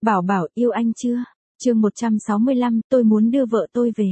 Bảo Bảo yêu anh chưa? Chương 165, tôi muốn đưa vợ tôi về.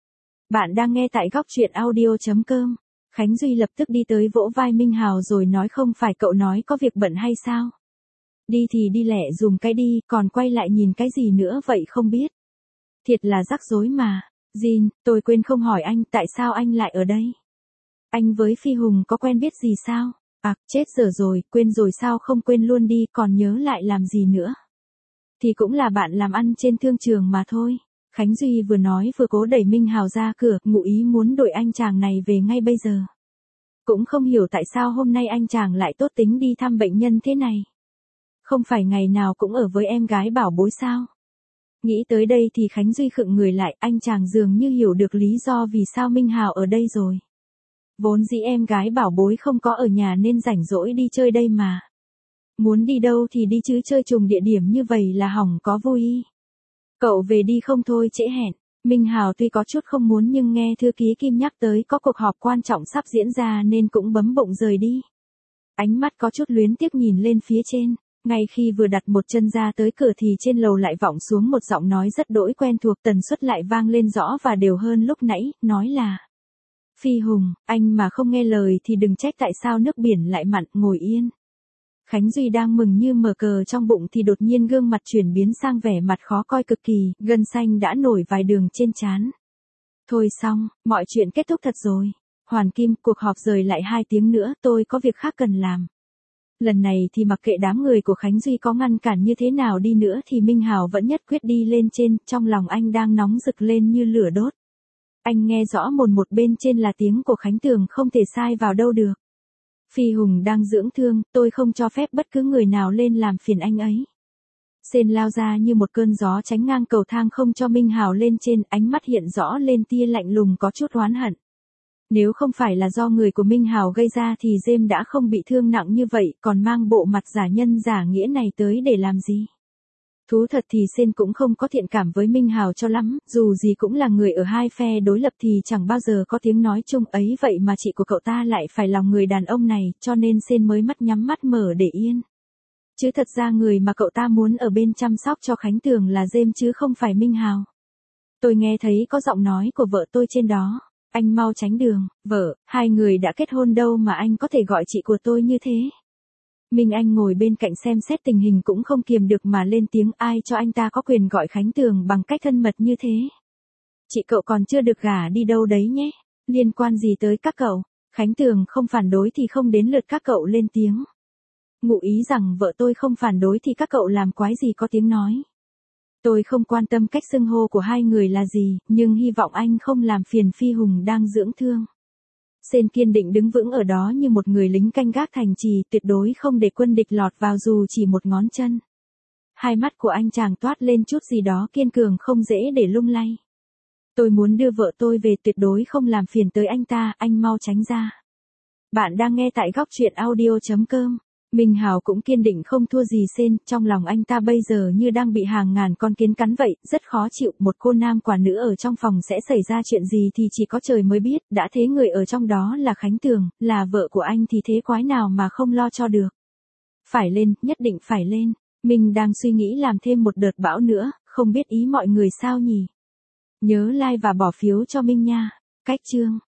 Bạn đang nghe tại góc truyện audio.com. Khánh Duy lập tức đi tới vỗ vai Minh Hào rồi nói không phải cậu nói có việc bận hay sao? Đi thì đi lẹ dùm cái đi, còn quay lại nhìn cái gì nữa vậy không biết. Thiệt là rắc rối mà. Jin, tôi quên không hỏi anh tại sao anh lại ở đây? Anh với Phi Hùng có quen biết gì sao? À, chết dở rồi, quên rồi sao không quên luôn đi, còn nhớ lại làm gì nữa? Thì cũng là bạn làm ăn trên thương trường mà thôi. Khánh Duy vừa nói vừa cố đẩy Minh Hào ra cửa, ngụ ý muốn đuổi anh chàng này về ngay bây giờ. Cũng không hiểu tại sao hôm nay anh chàng lại tốt tính đi thăm bệnh nhân thế này. Không phải ngày nào cũng ở với em gái bảo bối sao? Nghĩ tới đây thì Khánh Duy khựng người lại, anh chàng dường như hiểu được lý do vì sao Minh Hào ở đây rồi. Vốn dĩ em gái bảo bối không có ở nhà nên rảnh rỗi đi chơi đây mà. Muốn đi đâu thì đi chứ chơi trùng địa điểm như vậy là hỏng có vui. Cậu về đi không thôi trễ hẹn. Minh Hào tuy có chút không muốn nhưng nghe thư ký Kim nhắc tới có cuộc họp quan trọng sắp diễn ra nên cũng bấm bụng rời đi. Ánh mắt có chút luyến tiếc nhìn lên phía trên. Ngay khi vừa đặt một chân ra tới cửa thì trên lầu lại vọng xuống một giọng nói rất đỗi quen thuộc, tần suất lại vang lên rõ và đều hơn lúc nãy, nói là: Phi Hùng, anh mà không nghe lời thì đừng trách tại sao nước biển lại mặn, ngồi yên. Khánh Duy đang mừng như mở cờ trong bụng thì đột nhiên gương mặt chuyển biến sang vẻ mặt khó coi cực kỳ, gân xanh đã nổi vài đường trên trán. Thôi xong, mọi chuyện kết thúc thật rồi. Hoàn Kim, cuộc họp rời lại 2 tiếng nữa, tôi có việc khác cần làm. Lần này thì mặc kệ đám người của Khánh Duy có ngăn cản như thế nào đi nữa thì Minh Hào vẫn nhất quyết đi lên trên, trong lòng anh đang nóng rực lên như lửa đốt. Anh nghe rõ mồn một bên trên là tiếng của Khánh Tường không thể sai vào đâu được. Phi Hùng đang dưỡng thương, tôi không cho phép bất cứ người nào lên làm phiền anh ấy. Sên lao ra như một cơn gió tránh ngang cầu thang không cho Minh Hào lên trên, ánh mắt hiện rõ lên tia lạnh lùng có chút oán hận. Nếu không phải là do người của Minh Hào gây ra thì James đã không bị thương nặng như vậy, còn mang bộ mặt giả nhân giả nghĩa này tới để làm gì? Thú thật thì Sên cũng không có thiện cảm với Minh Hào cho lắm, dù gì cũng là người ở hai phe đối lập thì chẳng bao giờ có tiếng nói chung ấy, vậy mà chị của cậu ta lại phải lòng người đàn ông này, cho nên Sên mới mắt nhắm mắt mở để yên. Chứ thật ra người mà cậu ta muốn ở bên chăm sóc cho Khánh Tường là James chứ không phải Minh Hào. Tôi nghe thấy có giọng nói của vợ tôi trên đó. Anh mau tránh đường, vợ, hai người đã kết hôn đâu mà anh có thể gọi chị của tôi như thế. Minh Anh ngồi bên cạnh xem xét tình hình cũng không kiềm được mà lên tiếng, ai cho anh ta có quyền gọi Khánh Tường bằng cách thân mật như thế. Chị cậu còn chưa được gả đi đâu đấy nhé, liên quan gì tới các cậu? Khánh Tường không phản đối thì không đến lượt các cậu lên tiếng. Ngụ ý rằng vợ tôi không phản đối thì các cậu làm quái gì có tiếng nói. Tôi không quan tâm cách xưng hô của hai người là gì, nhưng hy vọng anh không làm phiền Phi Hùng đang dưỡng thương. Sên kiên định đứng vững ở đó như một người lính canh gác thành trì, tuyệt đối không để quân địch lọt vào dù chỉ một ngón chân. Hai mắt của anh chàng toát lên chút gì đó kiên cường không dễ để lung lay. Tôi muốn đưa vợ tôi về, tuyệt đối không làm phiền tới anh ta, anh mau tránh ra. Bạn đang nghe tại góc truyện audio.com. Minh Hào cũng kiên định không thua gì Sên, trong lòng anh ta bây giờ như đang bị hàng ngàn con kiến cắn vậy, rất khó chịu, một cô nam quả nữ ở trong phòng sẽ xảy ra chuyện gì thì chỉ có trời mới biết, đã thế người ở trong đó là Khánh Tường, là vợ của anh thì thế quái nào mà không lo cho được. Phải lên, nhất định phải lên, mình đang suy nghĩ làm thêm một đợt bão nữa, không biết ý mọi người sao nhỉ? Nhớ like và bỏ phiếu cho Minh nha. Cách chương.